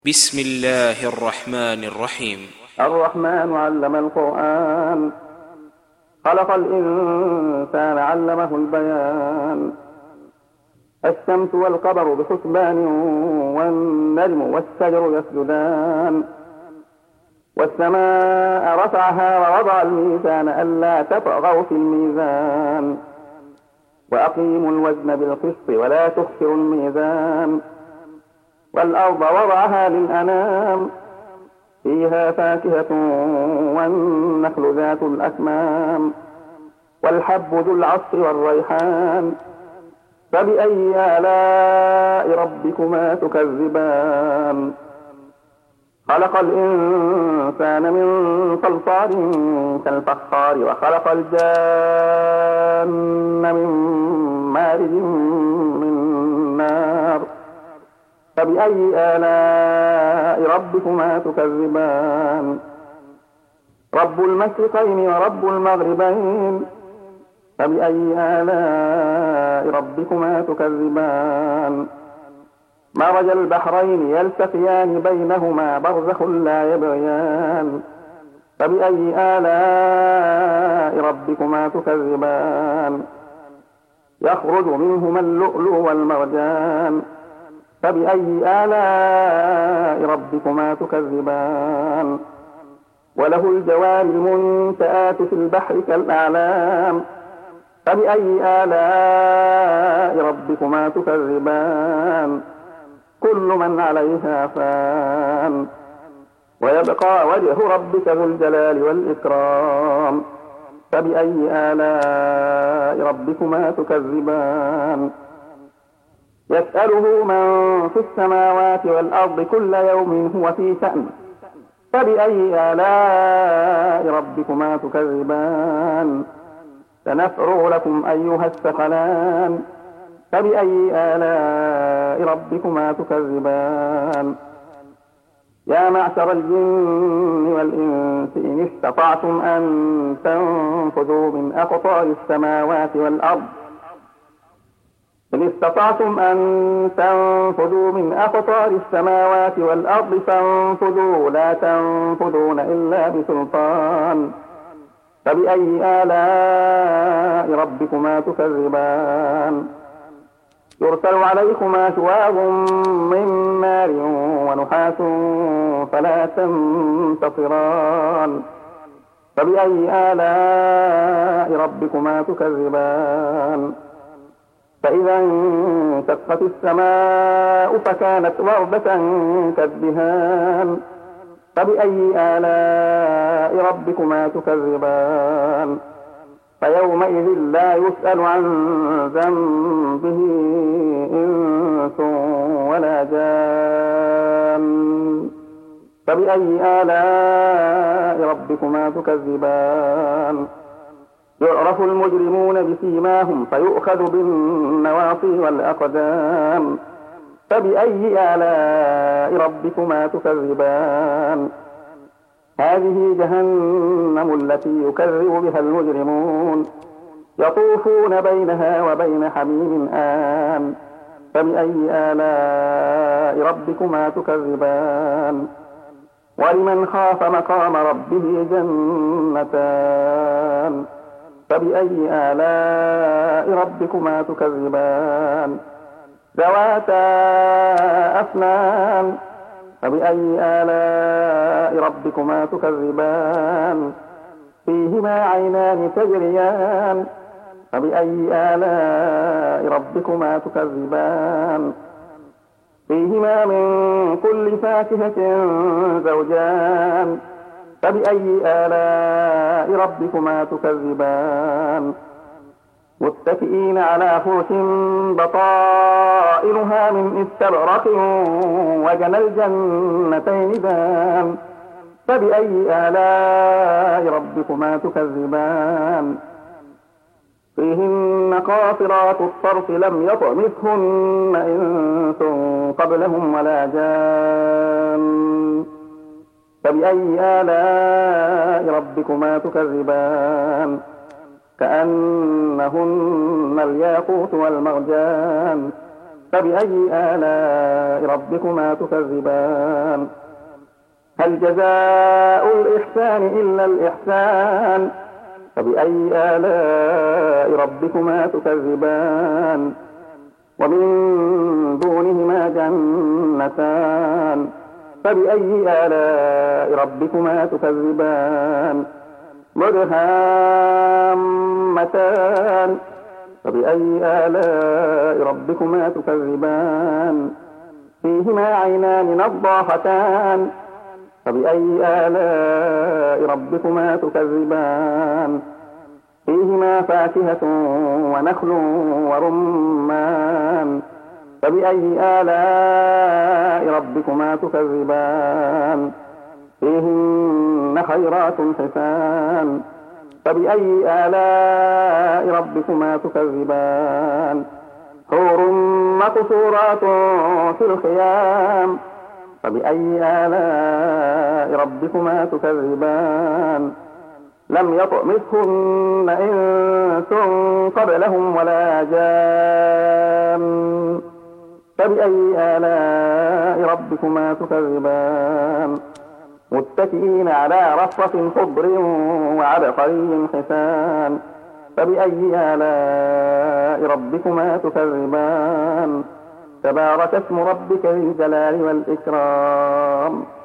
بسم الله الرحمن الرحيم. الرحمن علم القرآن، خلق الإنسان علمه البيان. الشمس والقمر بحسبان، والنجم والشجر يسجدان. والسماء رفعها ووضع الميزان ألا تطغوا في الميزان. وأقيموا الوزن بالقسط ولا تخسروا الميزان. والأرض وضعها للأنام، فيها فاكهة والنخل ذات الأكمام. والحب ذو العصف والريحان. فبأي آلاء ربكما تكذبان؟ خلق الإنسان من صلصال كالفخار، وخلق الجان من مارج من نار. فبأي آلاء ربكما تكذبان؟ رب المشرقين ورب المغربين. فبأي آلاء ربكما تكذبان؟ مرج البحرين يلتقيان بينهما برزخ لا يبغيان. فبأي آلاء ربكما تكذبان؟ يخرج منهما اللؤلؤ والمرجان. فبأي آلاء ربكما تكذبان؟ وله الجوار المنشآت في البحر كالأعلام. فبأي آلاء ربكما تكذبان؟ كل من عليها فان، ويبقى وجه ربك ذو الجلال والإكرام. فبأي آلاء ربكما تكذبان؟ يسأله من في السماوات والأرض كل يوم هو في شأن. فبأي آلاء ربكما تكذبان؟ سنفرغ لكم أيها الثقلان. فبأي آلاء ربكما تكذبان؟ يا معشر الجن والإنس إن استطعتم أن تنفذوا من أقطار السماوات والأرض فانفذوا لا تنفذون إلا بسلطان. فبأي آلاء ربكما تكذبان؟ يرسل عليكما شواظ من نار ونحاس فلا تنتصران. فبأي آلاء ربكما تكذبان؟ فإذا انشقت السماء فكانت وردة كالدهان. فبأي آلاء ربكما تكذبان؟ فيومئذ لا يسأل عن ذنبه إنس ولا جان. فبأي آلاء ربكما تكذبان؟ يعرف المجرمون بسيماهم فيؤخذ بالنواصي والأقدام. فبأي آلاء ربكما تكذبان؟ هذه جهنم التي يكذب بها المجرمون، يطوفون بينها وبين حميم آن. فبأي آلاء ربكما تكذبان؟ ولمن خاف مقام ربه جنتان. فبأي آلاء ربكما تكذبان؟ ذواتا أفنان. فبأي آلاء ربكما تكذبان؟ فيهما عينان تجريان. فبأي آلاء ربكما تكذبان؟ فيهما من كل فاكهة زوجان. فبأي آلاء ربكما تكذبان؟ متكئين على فرش بطائنها من استبرق وجنى الجنتين دان. فبأي آلاء ربكما تكذبان؟ فيهن قاصرات الطرف لم يطمثهن إنس قبلهم ولا جان. فبأي آلاء ربكما تكذبان؟ كأنهن الياقوت والمرجان. فبأي آلاء ربكما تكذبان هل جزاء الإحسان إلا الإحسان فبأي آلاء ربكما تكذبان ومن دونهما جنتان فبأي آلاء ربكما تكذبان مدهامتان فبأي آلاء ربكما تكذبان فيهما عينان نضاختان فبأي آلاء ربكما تكذبان فيهما فاكهة ونخل ورمان فبأي آلاء ربكما تكذبان فيهن خيرات حسان فبأي آلاء ربكما تكذبان حور مقصورات في الخيام فبأي آلاء ربكما تكذبان لم يطمثهن إنس قبلهم ولا جان فبأي آلاء ربكما تكذبان متكئين على رفرف خضر وعبقري حسان فبأي آلاء ربكما تكذبان تبارك اسم ربك ذي الجلال والإكرام